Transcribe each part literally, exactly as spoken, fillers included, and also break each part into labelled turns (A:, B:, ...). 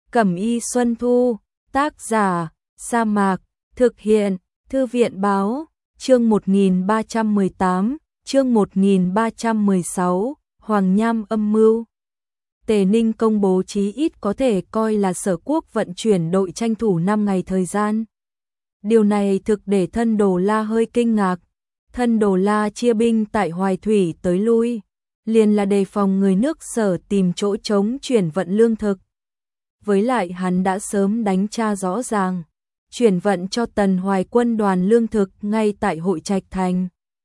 A: Cẩm y Xuân Thu, tác giả, Sa Mạc, thực hiện, Thư viện báo, chương một nghìn ba trăm mười tám, chương một nghìn ba trăm mười sáu, Hoàng Nham âm mưu. Tề Ninh công bố chí ít có thể coi là Sở Quốc vận chuyển đội tranh thủ năm ngày thời gian. Điều này thực để thân Đồ La hơi kinh ngạc. Thân Đồ La chia binh tại Hoài Thủy tới lui, liền là đề phòng người nước Sở tìm chỗ trống chuyển vận lương thực. Với lại hắn đã sớm đánh tra rõ ràng, chuyển vận cho Tần Hoài quân đoàn lương thực ngay tại Hội Trạch Thành.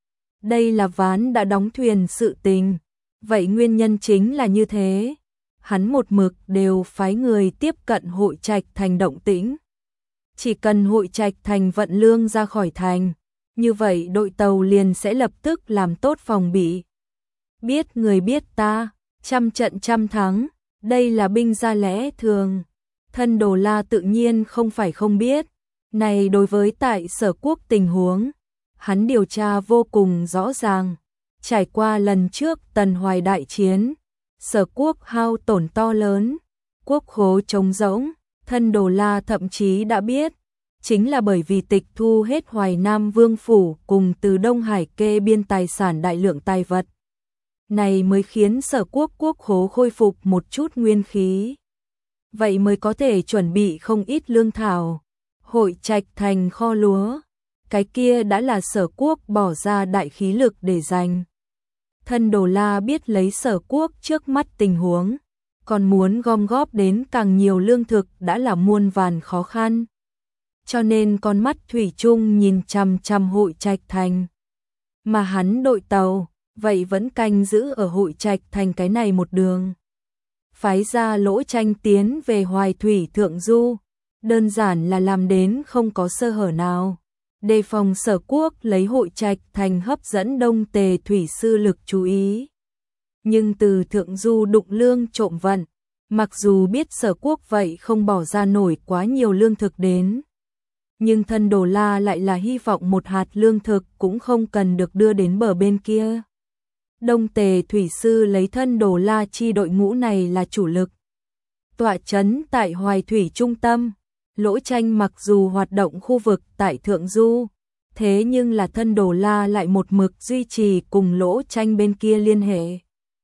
A: Đây là ván đã đóng thuyền sự tình, vậy nguyên nhân chính là như thế. Hắn một mực đều phái người tiếp cận Hội Trạch Thành động tĩnh. Chỉ cần Hội Trạch Thành vận lương ra khỏi thành, như vậy đội tàu liền sẽ lập tức làm tốt phòng bị. Biết người biết ta, trăm trận trăm thắng, đây là binh gia lẽ thường. Thân Đồ La tự nhiên không phải không biết, này đối với tại Sở Quốc tình huống, hắn điều tra vô cùng rõ ràng. Trải qua lần trước Tần Hoài đại chiến, Sở Quốc hao tổn to lớn, quốc khố trống rỗng, thân Đồ La thậm chí đã biết, chính là bởi vì tịch thu hết Hoài Nam Vương phủ cùng từ Đông Hải kê biên tài sản đại lượng tài vật. Này mới khiến Sở Quốc quốc khố khôi phục một chút nguyên khí. Vậy mới có thể chuẩn bị không ít lương thảo. Hội Trạch Thành kho lúa, cái kia đã là Sở Quốc bỏ ra đại khí lực để giành. Thân Đồ La biết lấy Sở Quốc trước mắt tình huống, còn muốn gom góp đến càng nhiều lương thực đã là muôn vàn khó khăn. Cho nên con mắt thủy chung nhìn chằm chằm Hội Trạch Thành. Mà hắn đội tàu, vậy vẫn canh giữ ở Hội Trạch Thành cái này một đường. Phái ra Lỗ Tranh tiến về Hoài Thủy Thượng Du, đơn giản là làm đến không có sơ hở nào. Đề phòng Sở Quốc lấy Hội Trạch Thành hấp dẫn Đông Tề thủy sư lực chú ý. Nhưng từ Thượng Du đụng lương trộm vận, mặc dù biết Sở Quốc vậy không bỏ ra nổi quá nhiều lương thực đến. Nhưng thân Đồ La lại là hy vọng một hạt lương thực cũng không cần được đưa đến bờ bên kia. Đông Tề thủy sư lấy thân Đồ La chi đội ngũ này là chủ lực. Tọa trấn tại Hoài Thủy trung tâm, Lỗ Tranh mặc dù hoạt động khu vực tại Thượng Du, thế nhưng là thân Đồ La lại một mực duy trì cùng Lỗ Tranh bên kia liên hệ.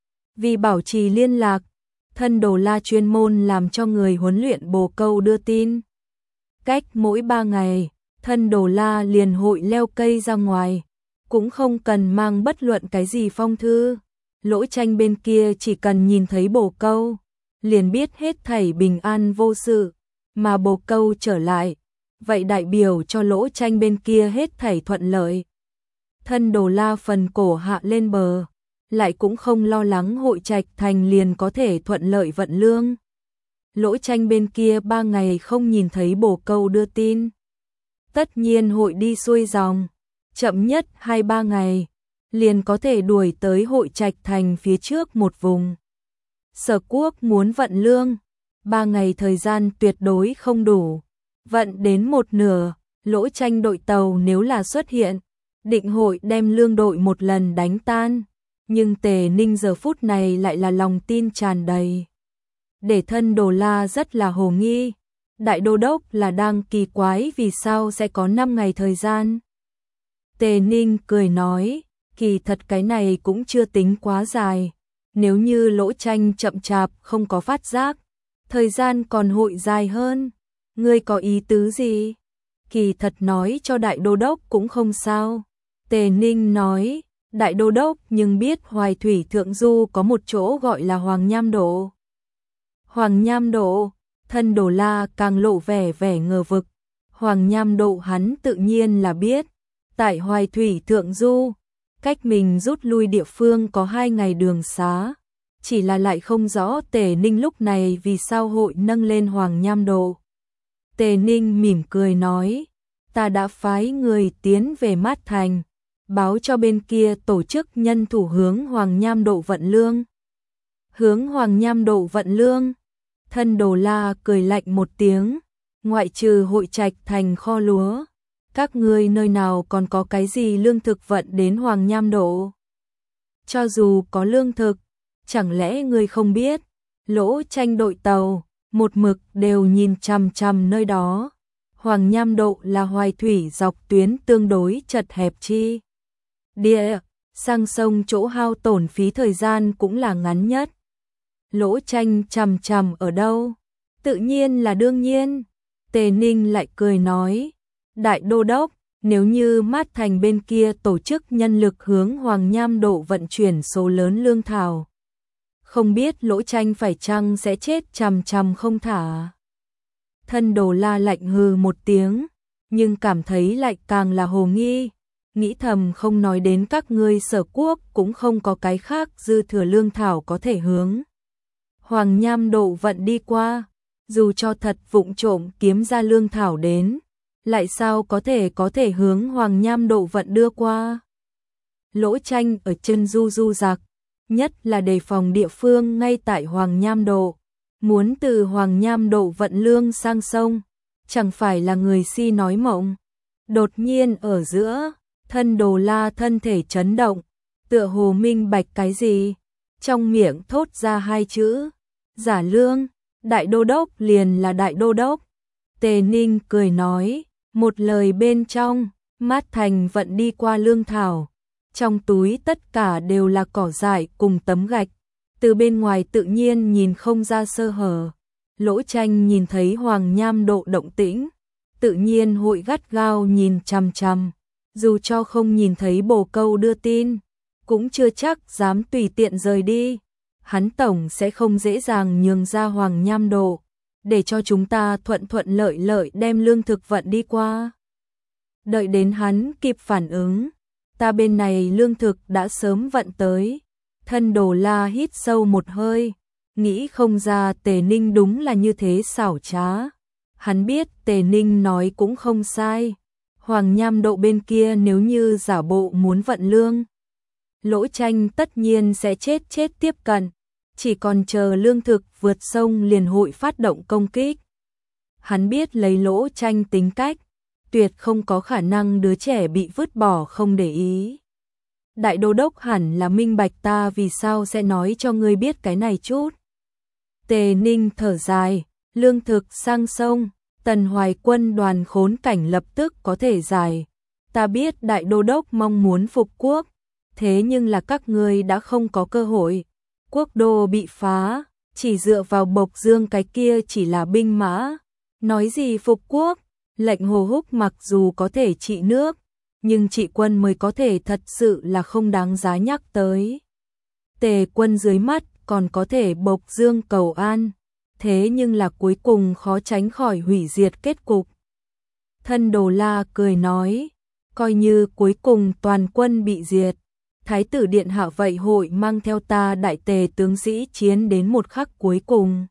A: Vì bảo trì liên lạc, thân Đồ La chuyên môn làm cho người huấn luyện bồ câu đưa tin. Cách mỗi ba ngày, thân Đồ La liền hội leo cây ra ngoài, cũng không cần mang bất luận cái gì phong thư. Lỗ Tranh bên kia chỉ cần nhìn thấy bồ câu, liền biết hết thảy bình an vô sự, mà bồ câu trở lại, vậy đại biểu cho Lỗ Tranh bên kia hết thảy thuận lợi. Thân Đồ La phần cổ hạ lên bờ, lại cũng không lo lắng Hội Trạch Thành liền có thể thuận lợi vận lương. Lỗ Tranh bên kia ba ngày không nhìn thấy bồ câu đưa tin, tất nhiên hội đi xuôi dòng, chậm nhất hai ba ngày, liền có thể đuổi tới Hội Trạch Thành phía trước một vùng. Sở Quốc muốn vận lương, ba ngày thời gian tuyệt đối không đủ, vận đến một nửa, Lỗ Tranh đội tàu nếu là xuất hiện, định hội đem lương đội một lần đánh tan, nhưng Tề Ninh giờ phút này lại là lòng tin tràn đầy. Để thân Đồ La rất là hồ nghi, đại đô đốc là đang kỳ quái vì sao sẽ có năm ngày thời gian. Tề Ninh cười nói, kỳ thật cái này cũng chưa tính quá dài, nếu như Lỗ Tranh chậm chạp không có phát giác, thời gian còn hội dài hơn. Ngươi có ý tứ gì? Kỳ thật nói cho đại đô đốc cũng không sao. Tề Ninh nói, đại đô đốc nhưng biết Hoài Thủy Thượng Du có một chỗ gọi là Hoàng Nham Độ. Hoàng Nham Độ, thân Đồ La càng lộ vẻ vẻ ngờ vực. Hoàng Nham Độ hắn tự nhiên là biết, tại Hoài Thủy Thượng Du, cách mình rút lui địa phương có hai ngày đường xá, chỉ là lại không rõ Tề Ninh lúc này vì sao hội nâng lên Hoàng Nham Độ. Tề Ninh mỉm cười nói, ta đã phái người tiến về Mát Thành, báo cho bên kia tổ chức nhân thủ hướng Hoàng Nham Độ vận lương. Hướng Hoàng Nham Độ vận lương, thân Đồ La cười lạnh một tiếng, ngoại trừ Hội Trạch Thành kho lúa, các ngươi nơi nào còn có cái gì lương thực vận đến Hoàng Nham Độ? Cho dù có lương thực, chẳng lẽ ngươi không biết, Lỗ Tranh đội tàu, một mực đều nhìn chằm chằm nơi đó. Hoàng Nham Độ là hoài thủy dọc tuyến tương đối chật hẹp chi địa, sang sông chỗ hao tổn phí thời gian cũng là ngắn nhất. Lỗ Tranh chằm chằm ở đâu? Tự nhiên là đương nhiên. Tề Ninh lại cười nói, Đại Đô Đốc, nếu như Mát Thành bên kia tổ chức nhân lực hướng Hoàng Nham Độ vận chuyển số lớn lương thảo, không biết Lỗ Tranh phải chăng sẽ chết chằm chằm không thả. Thân Đồ La lạnh hừ một tiếng, nhưng cảm thấy lại càng là hồ nghi, nghĩ thầm không nói đến các ngươi Sở Quốc cũng không có cái khác dư thừa lương thảo có thể hướng Hoàng Nham Độ vận đi qua, dù cho thật vụng trộm kiếm ra lương thảo đến, lại sao có thể có thể hướng Hoàng Nham Độ vận đưa qua. Lỗ Tranh ở chân du du giặc, nhất là đề phòng địa phương ngay tại Hoàng Nham Độ, muốn từ Hoàng Nham Độ vận lương sang sông, chẳng phải là người si nói mộng. Đột nhiên ở giữa, Thân Đồ La thân thể chấn động, tựa hồ minh bạch cái gì, trong miệng thốt ra hai chữ, giả lương. Đại Đô Đốc liền là Đại Đô Đốc. Tề Ninh cười nói, một lời bên trong, Mát Thành vận đi qua lương thảo, trong túi tất cả đều là cỏ dại cùng tấm gạch, từ bên ngoài tự nhiên nhìn không ra sơ hở. Lỗ Tranh nhìn thấy Hoàng Nham Độ động tĩnh, tự nhiên hội gắt gao nhìn chằm chằm, dù cho không nhìn thấy bồ câu đưa tin, cũng chưa chắc dám tùy tiện rời đi. Hắn tổng sẽ không dễ dàng nhường ra Hoàng Nham Độ, để cho chúng ta thuận thuận lợi lợi đem lương thực vận đi qua. Đợi đến hắn kịp phản ứng, ta bên này lương thực đã sớm vận tới. Thân Đồ La hít sâu một hơi, nghĩ không ra Tề Ninh đúng là như thế xảo trá. Hắn biết Tề Ninh nói cũng không sai, Hoàng Nham Độ bên kia nếu như giả bộ muốn vận lương, Lỗ Tranh tất nhiên sẽ chết chết tiếp cận, chỉ còn chờ lương thực vượt sông liền hội phát động công kích. Hắn biết lấy Lỗ Tranh tính cách, tuyệt không có khả năng đứa trẻ bị vứt bỏ không để ý. Đại Đô Đốc hẳn là minh bạch ta vì sao sẽ nói cho ngươi biết cái này chút. Tề Ninh thở dài, lương thực sang sông, Tần Hoài quân đoàn khốn cảnh lập tức có thể giải. Ta biết Đại Đô Đốc mong muốn phục quốc, thế nhưng là các ngươi đã không có cơ hội. Quốc đô bị phá, chỉ dựa vào Bộc Dương cái kia chỉ là binh mã. Nói gì phục quốc, lệnh Hồ Húc mặc dù có thể trị nước, nhưng trị quân mới có thể thật sự là không đáng giá nhắc tới. Tề quân dưới mắt còn có thể Bộc Dương cầu an, thế nhưng là cuối cùng khó tránh khỏi hủy diệt kết cục. Thân Đồ La cười nói, coi như cuối cùng toàn quân bị diệt, Thái tử điện hạ vậy hội mang theo ta đại tề tướng sĩ chiến đến một khắc cuối cùng.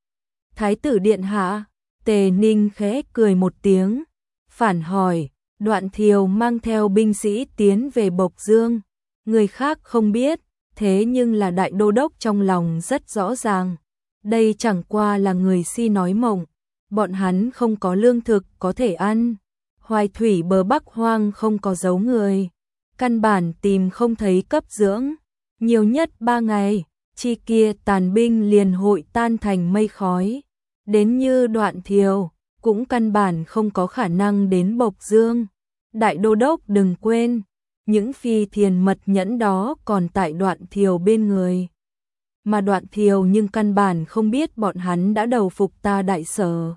A: Thái tử điện hạ, Tề Ninh khẽ cười một tiếng, phản hỏi, Đoạn Thiều mang theo binh sĩ tiến về Bộc Dương, người khác không biết, thế nhưng là Đại Đô Đốc trong lòng rất rõ ràng, đây chẳng qua là người si nói mộng, bọn hắn không có lương thực có thể ăn, Hoài thủy bờ Bắc hoang không có dấu người, căn bản tìm không thấy cấp dưỡng, nhiều nhất ba ngày, chi kia tàn binh liền hội tan thành mây khói, đến như Đoạn Thiều, cũng căn bản không có khả năng đến Bộc Dương. Đại Đô Đốc đừng quên, những phi thiền mật nhẫn đó còn tại Đoạn Thiều bên người. Mà Đoạn Thiều nhưng căn bản không biết bọn hắn đã đầu phục ta đại sở.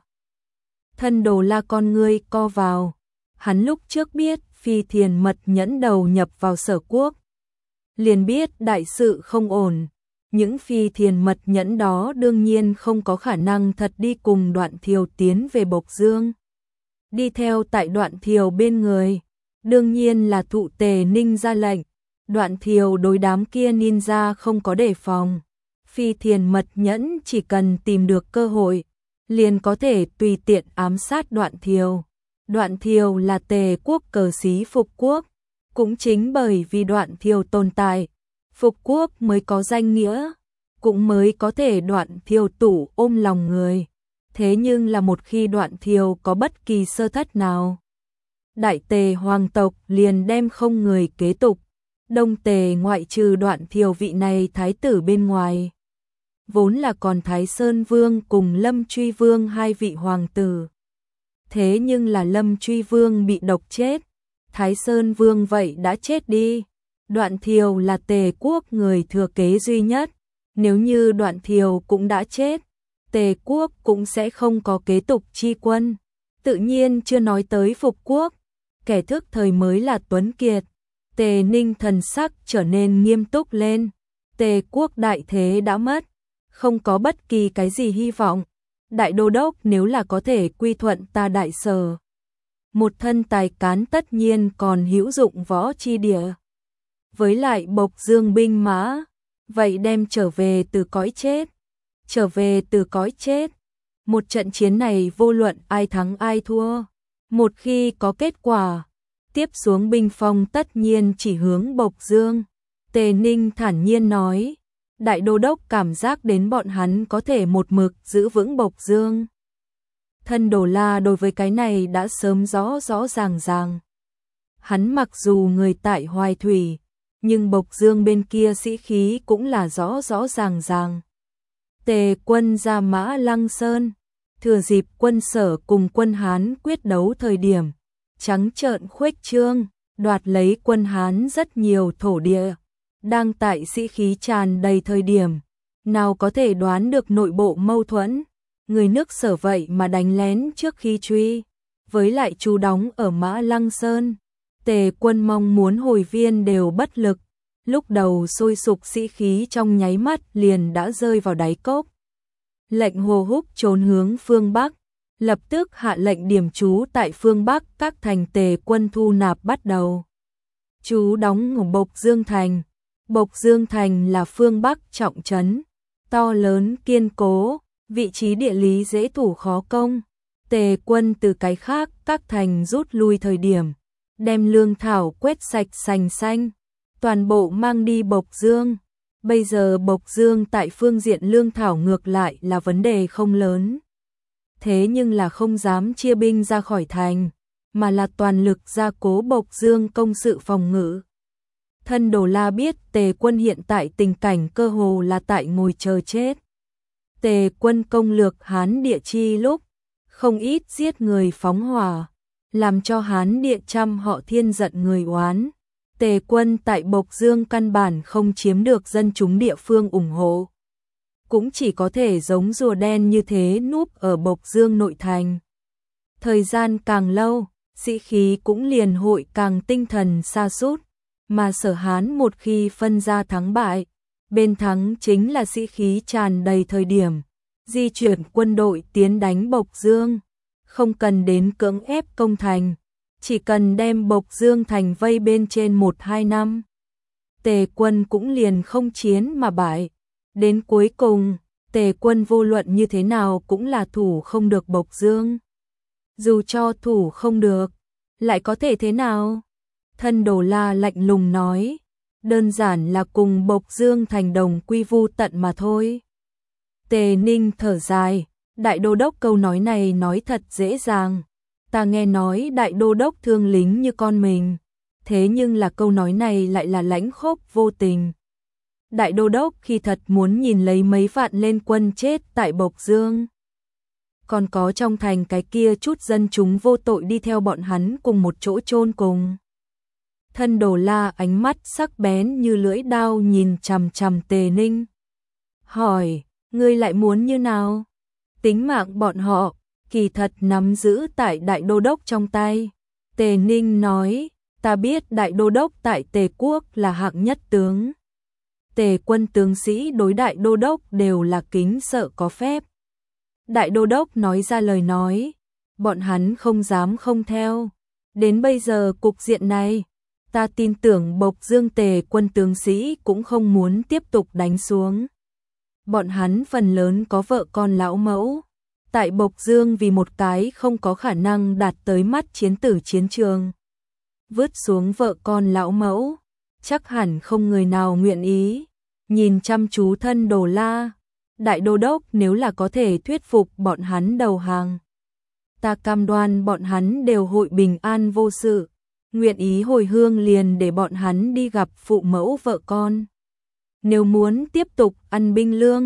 A: Thân Đồ La con ngươi co vào, hắn lúc trước biết phi thiền mật nhẫn đầu nhập vào Sở Quốc, liền biết đại sự không ổn. Những phi thiền mật nhẫn đó đương nhiên không có khả năng thật đi cùng Đoạn Thiều tiến về Bộc Dương. Đi theo tại Đoạn Thiều bên người, đương nhiên là thụ Tề Ninh ra lệnh. Đoạn Thiều đối đám kia ninja không có đề phòng. Phi thiền mật nhẫn chỉ cần tìm được cơ hội, liền có thể tùy tiện ám sát Đoạn Thiều. Đoạn Thiều là Tề quốc cờ xí phục quốc, cũng chính bởi vì Đoạn Thiều tồn tại, phục quốc mới có danh nghĩa, cũng mới có thể Đoạn Thiều tủ ôm lòng người. Thế nhưng là một khi Đoạn Thiều có bất kỳ sơ thất nào, Đại Tề hoàng tộc liền đem không người kế tục. Đông Tề ngoại trừ Đoạn Thiều vị này thái tử bên ngoài, vốn là còn Thái Sơn Vương cùng Lâm Truy Vương hai vị hoàng tử. Thế nhưng là Lâm Truy Vương bị độc chết, Thái Sơn Vương vậy đã chết đi. Đoạn Thiều là Tề quốc người thừa kế duy nhất, nếu như Đoạn Thiều cũng đã chết, Tề quốc cũng sẽ không có kế tục chi quân, tự nhiên chưa nói tới phục quốc. Kẻ thức thời mới là Tuấn Kiệt. Tề Ninh thần sắc trở nên nghiêm túc lên. Tề quốc đại thế đã mất, không có bất kỳ cái gì hy vọng. Đại đô đốc nếu là có thể quy thuận ta Đại Sở, một thân tài cán tất nhiên còn hữu dụng võ chi địa. Với lại Bộc Dương binh mã, vậy đem trở về từ cõi chết. Trở về từ cõi chết. Một trận chiến này vô luận ai thắng ai thua, một khi có kết quả, tiếp xuống binh phong tất nhiên chỉ hướng Bộc Dương. Tề Ninh thản nhiên nói, Đại đô đốc cảm giác đến bọn hắn có thể một mực giữ vững Bộc Dương. Thân Đồ La đối với cái này đã sớm rõ rõ ràng ràng. Hắn mặc dù người tại Hoài Thủy, nhưng Bộc Dương bên kia sĩ khí cũng là rõ rõ ràng ràng. Tề quân ra Mã Lăng Sơn, thừa dịp quân Sở cùng quân Hán quyết đấu thời điểm, trắng trợn khuếch trương, đoạt lấy quân Hán rất nhiều thổ địa. Đang tại sĩ khí tràn đầy thời điểm, nào có thể đoán được nội bộ mâu thuẫn, người nước Sở vậy mà đánh lén trước khi truy, với lại trú đóng ở Mã Lăng Sơn. Tề quân mong muốn hồi viên đều bất lực, lúc đầu sôi sục sĩ khí trong nháy mắt liền đã rơi vào đáy cốc. Lệnh Hồ Húc trốn hướng phương Bắc, lập tức hạ lệnh điểm trú tại phương Bắc các thành Tề quân thu nạp bắt đầu. Trú đóng ở Bộc Dương Thành. Bộc Dương Thành là phương Bắc trọng trấn, to lớn kiên cố, vị trí địa lý dễ thủ khó công. Tề quân từ cái khác các thành rút lui thời điểm, đem lương thảo quét sạch sành xanh, toàn bộ mang đi Bộc Dương. Bây giờ Bộc Dương tại phương diện lương thảo ngược lại là vấn đề không lớn. Thế nhưng là không dám chia binh ra khỏi thành, mà là toàn lực gia cố Bộc Dương công sự phòng ngự. Thân Đồ La biết Tề quân hiện tại tình cảnh cơ hồ là tại ngồi chờ chết. Tề quân công lược Hán địa chi lúc, không ít giết người phóng hỏa, làm cho Hán địa trăm họ thiên giận người oán. Tề quân tại Bộc Dương căn bản không chiếm được dân chúng địa phương ủng hộ, cũng chỉ có thể giống rùa đen như thế núp ở Bộc Dương nội thành. Thời gian càng lâu, sĩ khí cũng liền hội càng tinh thần sa sút, mà Sở Hán một khi phân ra thắng bại, bên thắng chính là sĩ khí tràn đầy thời điểm, di chuyển quân đội tiến đánh Bộc Dương, không cần đến cưỡng ép công thành, chỉ cần đem Bộc Dương thành vây bên trên một hai năm. Tề quân cũng liền không chiến mà bại. Đến cuối cùng, Tề quân vô luận như thế nào cũng là thủ không được Bộc Dương. Dù cho thủ không được, lại có thể thế nào? Thân Đồ La lạnh lùng nói, đơn giản là cùng Bộc Dương thành đồng quy vu tận mà thôi. Tề Ninh thở dài, Đại đô đốc câu nói này nói thật dễ dàng. Ta nghe nói Đại đô đốc thương lính như con mình, thế nhưng là câu nói này lại là lãnh khốc vô tình. Đại đô đốc khi thật muốn nhìn lấy mấy vạn lên quân chết tại Bộc Dương. Còn có trong thành cái kia chút dân chúng vô tội đi theo bọn hắn cùng một chỗ chôn cùng. Thân Đồ La ánh mắt sắc bén như lưỡi đao nhìn chằm chằm Tề Ninh. Hỏi, ngươi lại muốn như nào? Tính mạng bọn họ, kỳ thật nắm giữ tại Đại đô đốc trong tay. Tề Ninh nói, ta biết Đại đô đốc tại Tề quốc là hạng nhất tướng. Tề quân tướng sĩ đối Đại đô đốc đều là kính sợ có phép. Đại đô đốc nói ra lời nói, bọn hắn không dám không theo. Đến bây giờ cục diện này, ta tin tưởng Bộc Dương Tề quân tướng sĩ cũng không muốn tiếp tục đánh xuống. Bọn hắn phần lớn có vợ con lão mẫu. Tại Bộc Dương vì một cái không có khả năng đạt tới mắt chiến tử chiến trường. Vứt xuống vợ con lão mẫu, chắc hẳn không người nào nguyện ý. Nhìn chăm chú Thân Đồ La, Đại đô đốc nếu là có thể thuyết phục bọn hắn đầu hàng, ta cam đoan bọn hắn đều hội bình an vô sự, nguyện ý hồi hương liền để bọn hắn đi gặp phụ mẫu vợ con. Nếu muốn tiếp tục ăn binh lương,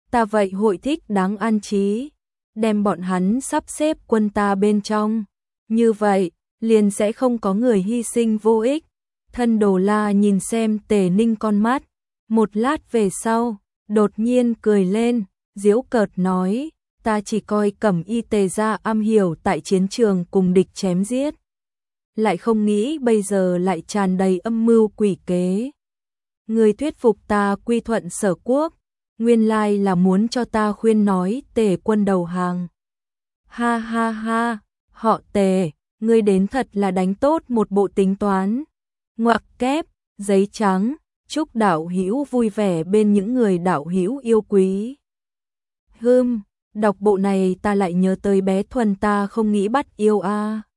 A: ta vậy hội thích đáng an trí, đem bọn hắn sắp xếp quân ta bên trong. Như vậy, liền sẽ không có người hy sinh vô ích. Thân Đồ La nhìn xem Tề Ninh con mắt, một lát về sau, đột nhiên cười lên, giễu cợt nói, ta chỉ coi Cẩm Y Tề gia am hiểu tại chiến trường cùng địch chém giết. Lại không nghĩ bây giờ lại tràn đầy âm mưu quỷ kế. Người thuyết phục ta quy thuận Sở Quốc, nguyên lai là muốn cho ta khuyên nói Tề quân đầu hàng. Ha ha ha, họ Tề, ngươi đến thật là đánh tốt một bộ tính toán. Ngoặc kép, giấy trắng, chúc đạo hữu vui vẻ bên những người đạo hữu yêu quý. Hừm, đọc bộ này ta lại nhớ tới bé Thuần ta không nghĩ bắt yêu a. À.